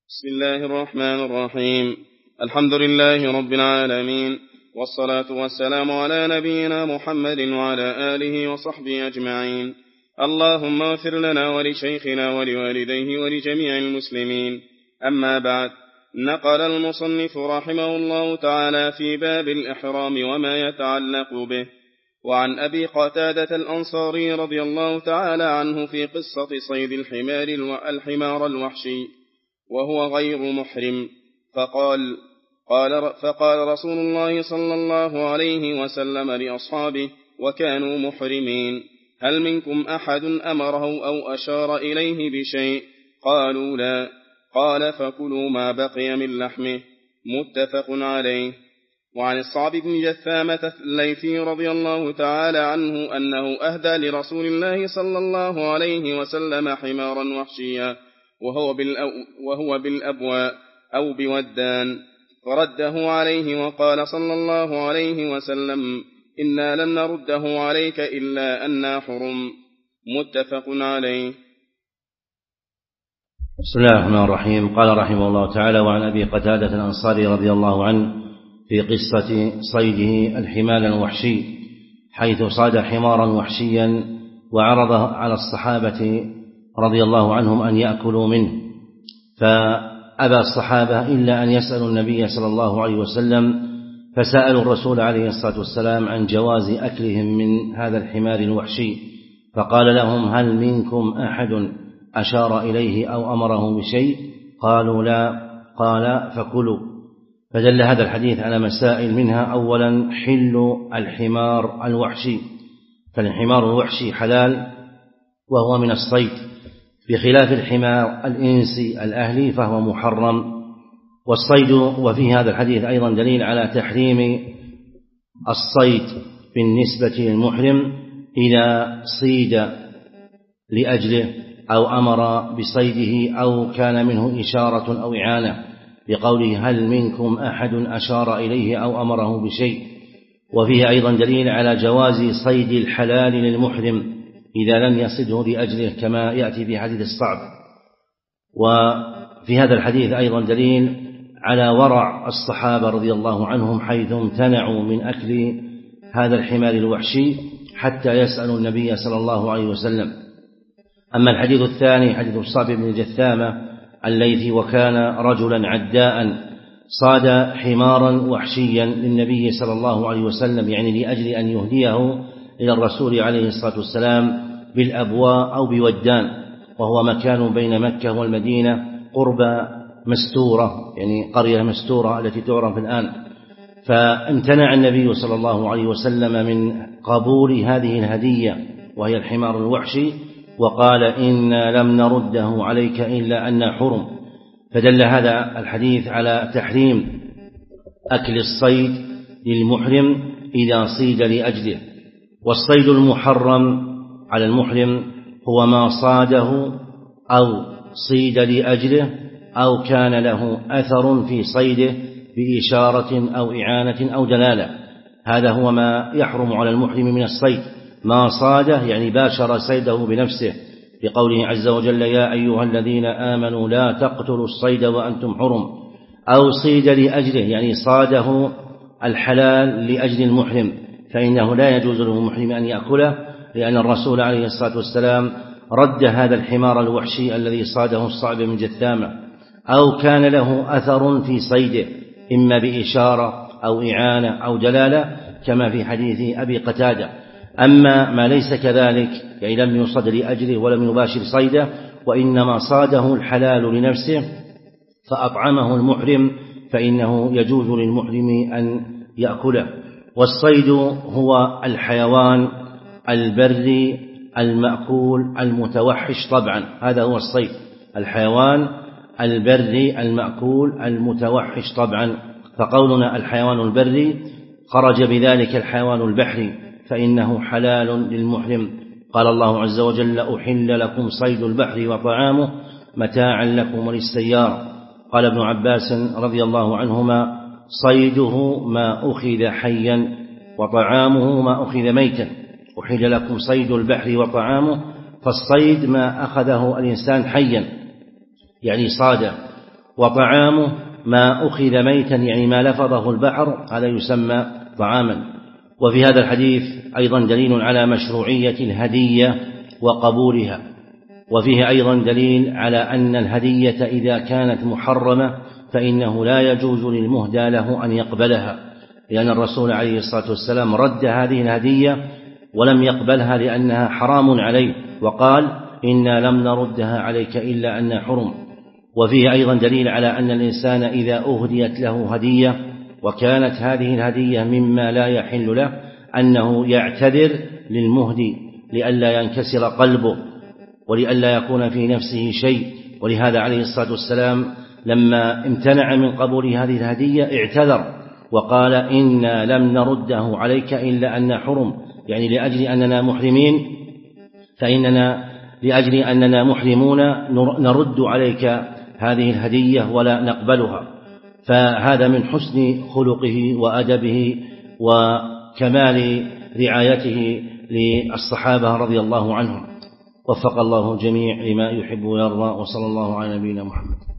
بسم الله الرحمن الرحيم. الحمد لله رب العالمين، والصلاة والسلام على نبينا محمد وعلى آله وصحبه أجمعين. اللهم اغفر لنا ولشيخنا ولوالديه ولجميع المسلمين. أما بعد، نقل المصنف رحمه الله تعالى في باب الإحرام وما يتعلق به وعن أبي قتادة الأنصاري رضي الله تعالى عنه في قصة صيد الحمار الوحشي وهو غير محرم، فقال رسول الله صلى الله عليه وسلم لأصحابه وكانوا محرمين: هل منكم أحد أمره أو أشار إليه بشيء؟ قالوا لا. قال: فكلوا ما بقي من لحمه. متفق عليه. وعن الصعب بن جثامة الليثي رضي الله تعالى عنه أنه أهدى لرسول الله صلى الله عليه وسلم حمارا وحشيا وهو بالأبواء أو بودان، فرده عليه وقال صلى الله عليه وسلم: إنا لن نرده عليك إلا أننا حرم. متفق عليه. بسم الله الرحمن الرحيم. قال رحمه الله تعالى: وعن أبي قتادة الأنصاري رضي الله عنه في قصة صيده الحمار الوحشي، حيث صاد حمارا وحشيا وعرضه على الصحابة رضي الله عنهم أن يأكلوا منه، فأبى الصحابة إلا أن يسألوا النبي صلى الله عليه وسلم، فسألوا الرسول عليه الصلاة والسلام عن جواز أكلهم من هذا الحمار الوحشي، فقال لهم: هل منكم أحد أشار إليه أو أمره بشيء؟ قالوا لا. قال: فكلوا. فدل هذا الحديث على مسائل، منها: أولا، حل الحمار الوحشي، فالحمار الوحشي حلال وهو من الصيد، بخلاف الحمار الإنسي الأهلي فهو محرم. والصيد، وفي هذا الحديث أيضا دليل على تحريم الصيد بالنسبة للمحرم إذا صيد لأجله أو أمر بصيده أو كان منه إشارة أو إعانة، بقوله: هل منكم أحد أشار إليه أو أمره بشيء. وفيه أيضا دليل على جواز صيد الحلال للمحرم إذا لم يصده لأجله، كما يأتي في حديث الصعب. وفي هذا الحديث أيضا دليل على ورع الصحابة رضي الله عنهم، حيث امتنعوا من أكل هذا الحمار الوحشي حتى يسألوا النبي صلى الله عليه وسلم. أما الحديث الثاني، حديث الصعب بن جثامة الليثي: وكان رجلا عداء صاد حمارا وحشيا للنبي صلى الله عليه وسلم، يعني لأجل أن يهديه إلى الرسول عليه الصلاة والسلام بالأبواء أو بودان، وهو مكان بين مكة والمدينة قرب مستورة، يعني قرية مستورة التي تعرف الآن. فامتنع النبي صلى الله عليه وسلم من قبول هذه الهدية وهي الحمار الوحشي، وقال: إنا لم نرده عليك إلا أن حرم. فدل هذا الحديث على تحريم أكل الصيد للمحرم إذا صيد لأجله. والصيد المحرم على المحرم هو ما صاده أو صيد لأجله أو كان له أثر في صيده بإشارة أو إعانة أو دلالة. هذا هو ما يحرم على المحرم من الصيد، ما صاده يعني باشر صيده بنفسه، بقوله عز وجل: يا أيها الذين آمنوا لا تقتلوا الصيد وأنتم حرم. أو صيد لأجله يعني صاده الحلال لأجل المحرم، فإنه لا يجوز للمحرم أن يأكله، لأن الرسول عليه الصلاة والسلام رد هذا الحمار الوحشي الذي صاده الصعب بن جثامة، أو كان له أثر في صيده إما بإشارة أو إعانة أو دلالة، كما في حديث أبي قتادة. أما ما ليس كذلك، يعني لم يصد لأجله ولم يباشر صيده وإنما صاده الحلال لنفسه فأطعمه المحرم، فإنه يجوز للمحرم أن يأكله. والصيد هو الحيوان البري المأكول المتوحش طبعا، هذا هو الصيد، الحيوان البري المأكول المتوحش طبعا. فقولنا الحيوان البري خرج بذلك الحيوان البحري، فإنه حلال للمحرم. قال الله عز وجل: أحل لكم صيد البحر وطعامه متاعا لكم وللسيارة. قال ابن عباس رضي الله عنهما: صيده ما أخذ حيا وطعامه ما أخذ ميتا. أحل لكم صيد البحر وطعامه، فالصيد ما أخذه الإنسان حيا يعني صاده، وطعامه ما أخذ ميتا يعني ما لفظه البحر هذا يسمى طعاما. وفي هذا الحديث أيضا دليل على مشروعية الهدية وقبولها، وفيه أيضا دليل على أن الهدية إذا كانت محرمة فإنه لا يجوز للمهدى له أن يقبلها، لأن الرسول عليه الصلاة والسلام رد هذه الهدية ولم يقبلها لأنها حرام عليه، وقال إنا لم نردها عليك إلا أن حرم. وفيه أيضا دليل على أن الإنسان إذا أهديت له هدية وكانت هذه الهدية مما لا يحل له أنه يعتذر للمهدي لئلا ينكسر قلبه ولئلا يكون في نفسه شيء. ولهذا عليه الصلاة والسلام لما امتنع من قبول هذه الهدية اعتذر وقال إنا لم نرده عليك إلا أن حرم، يعني لأجل أننا محرمين فإننا لأجل أننا محرمون نرد عليك هذه الهدية ولا نقبلها. فهذا من حسن خلقه وأدبه وكمال رعايته للصحابة رضي الله عنهم. وفق الله الجميع لما يحب ويرضى، وصلى الله على نبينا محمد.